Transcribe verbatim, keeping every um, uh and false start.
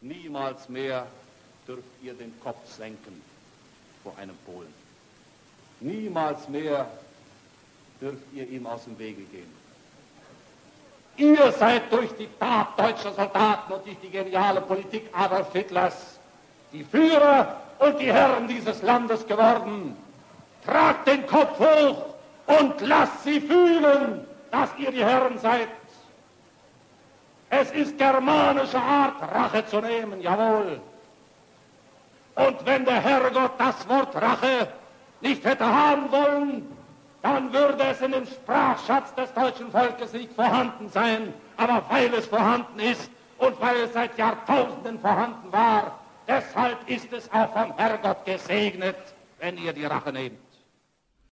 Niemals mehr dürft ihr den Kopf senken vor einem Polen. Niemals mehr dürft ihr ihm aus dem Wege gehen. Ihr seid durch die Tat deutscher Soldaten und durch die geniale Politik Adolf Hitlers die Führer und die Herren dieses Landes geworden. Tragt den Kopf hoch und lasst sie fühlen, dass ihr die Herren seid. Es ist germanische Art, Rache zu nehmen, jawohl. Und wenn der Herrgott das Wort Rache nicht hätte haben wollen, dann würde es in dem Sprachschatz des deutschen Volkes nicht vorhanden sein. Aber weil es vorhanden ist und weil es seit Jahrtausenden vorhanden war, deshalb ist es auch vom Herrgott gesegnet, wenn ihr die Rache nehmt.